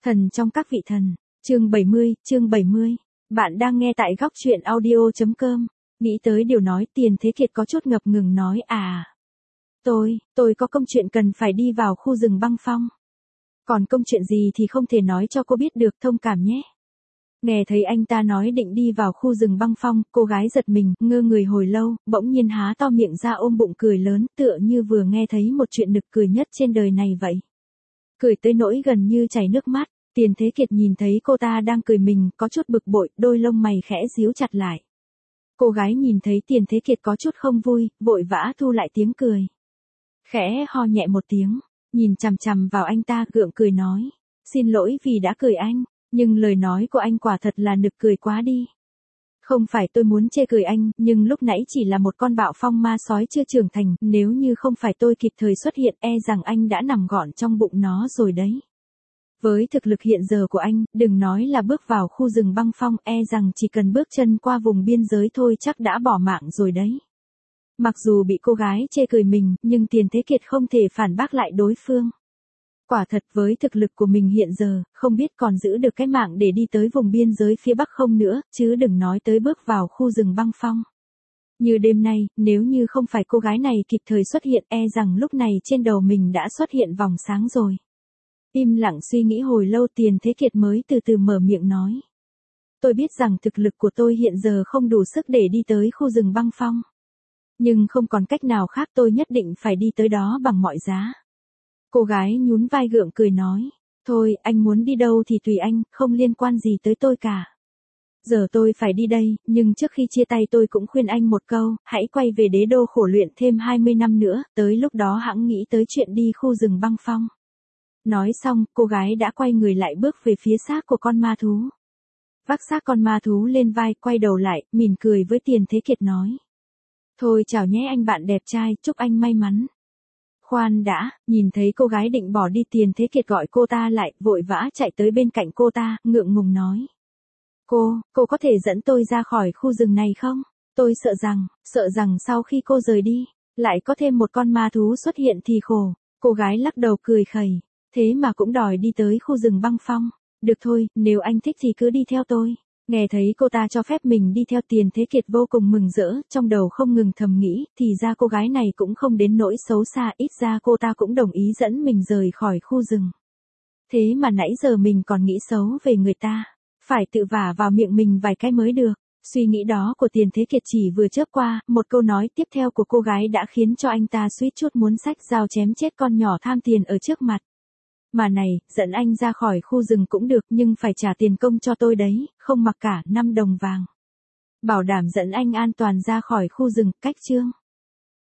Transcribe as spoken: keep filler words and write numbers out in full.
Thần trong các vị thần, chương bảy mươi, chương bảy mươi. Bạn đang nghe tại góc truyện audio chấm com. Nghĩ tới điều nói, Tiền Thế Kiệt có chút ngập ngừng nói à. Tôi, tôi có công chuyện cần phải đi vào khu rừng băng phong. Còn công chuyện gì thì không thể nói cho cô biết được, thông cảm nhé. Nghe thấy anh ta nói định đi vào khu rừng băng phong, cô gái giật mình, ngơ người hồi lâu, bỗng nhiên há to miệng ra ôm bụng cười lớn, tựa như vừa nghe thấy một chuyện nực cười nhất trên đời này vậy. Cười tới nỗi gần như chảy nước mắt. Tiền Thế Kiệt nhìn thấy cô ta đang cười mình, có chút bực bội, đôi lông mày khẽ díu chặt lại. Cô gái nhìn thấy Tiền Thế Kiệt có chút không vui, vội vã thu lại tiếng cười. Khẽ ho nhẹ một tiếng, nhìn chằm chằm vào anh ta, gượng cười nói, xin lỗi vì đã cười anh, nhưng lời nói của anh quả thật là nực cười quá đi. Không phải tôi muốn chê cười anh, nhưng lúc nãy chỉ là một con bạo phong ma sói chưa trưởng thành, nếu như không phải tôi kịp thời xuất hiện, e rằng anh đã nằm gọn trong bụng nó rồi đấy. Với thực lực hiện giờ của anh, đừng nói là bước vào khu rừng băng phong, e rằng chỉ cần bước chân qua vùng biên giới thôi chắc đã bỏ mạng rồi đấy. Mặc dù bị cô gái chê cười mình, nhưng Tiền Thế Kiệt không thể phản bác lại đối phương. Quả thật với thực lực của mình hiện giờ, không biết còn giữ được cái mạng để đi tới vùng biên giới phía Bắc không nữa, chứ đừng nói tới bước vào khu rừng băng phong. Như đêm nay, nếu như không phải cô gái này kịp thời xuất hiện, e rằng lúc này trên đầu mình đã xuất hiện vòng sáng rồi. Im lặng suy nghĩ hồi lâu, Tiền Thế Kiệt mới từ từ mở miệng nói. Tôi biết rằng thực lực của tôi hiện giờ không đủ sức để đi tới khu rừng băng phong. Nhưng không còn cách nào khác, tôi nhất định phải đi tới đó bằng mọi giá. Cô gái nhún vai gượng cười nói. Thôi, anh muốn đi đâu thì tùy anh, không liên quan gì tới tôi cả. Giờ tôi phải đi đây, nhưng trước khi chia tay tôi cũng khuyên anh một câu, hãy quay về đế đô khổ luyện thêm hai mươi năm nữa, tới lúc đó hẵng nghĩ tới chuyện đi khu rừng băng phong. Nói xong, cô gái đã quay người lại bước về phía xác của con ma thú. Vác xác con ma thú lên vai, quay đầu lại, mỉm cười với Tiền Thế Kiệt nói. Thôi chào nhé anh bạn đẹp trai, chúc anh may mắn. Khoan đã, nhìn thấy cô gái định bỏ đi, Tiền Thế Kiệt gọi cô ta lại, vội vã chạy tới bên cạnh cô ta, ngượng ngùng nói. Cô, cô có thể dẫn tôi ra khỏi khu rừng này không? Tôi sợ rằng, sợ rằng sau khi cô rời đi, lại có thêm một con ma thú xuất hiện thì khổ. Cô gái lắc đầu cười khẩy. Thế mà cũng đòi đi tới khu rừng băng phong. Được thôi, nếu anh thích thì cứ đi theo tôi. Nghe thấy cô ta cho phép mình đi theo, Tiền Thế Kiệt vô cùng mừng rỡ, trong đầu không ngừng thầm nghĩ, thì ra cô gái này cũng không đến nỗi xấu xa, ít ra cô ta cũng đồng ý dẫn mình rời khỏi khu rừng. Thế mà nãy giờ mình còn nghĩ xấu về người ta, phải tự vả vào miệng mình vài cái mới được. Suy nghĩ đó của Tiền Thế Kiệt chỉ vừa chớp qua, một câu nói tiếp theo của cô gái đã khiến cho anh ta suýt chút muốn xách dao chém chết con nhỏ tham tiền ở trước mặt. Mà này, dẫn anh ra khỏi khu rừng cũng được, nhưng phải trả tiền công cho tôi đấy, không mặc cả năm đồng vàng. Bảo đảm dẫn anh an toàn ra khỏi khu rừng, cách chương.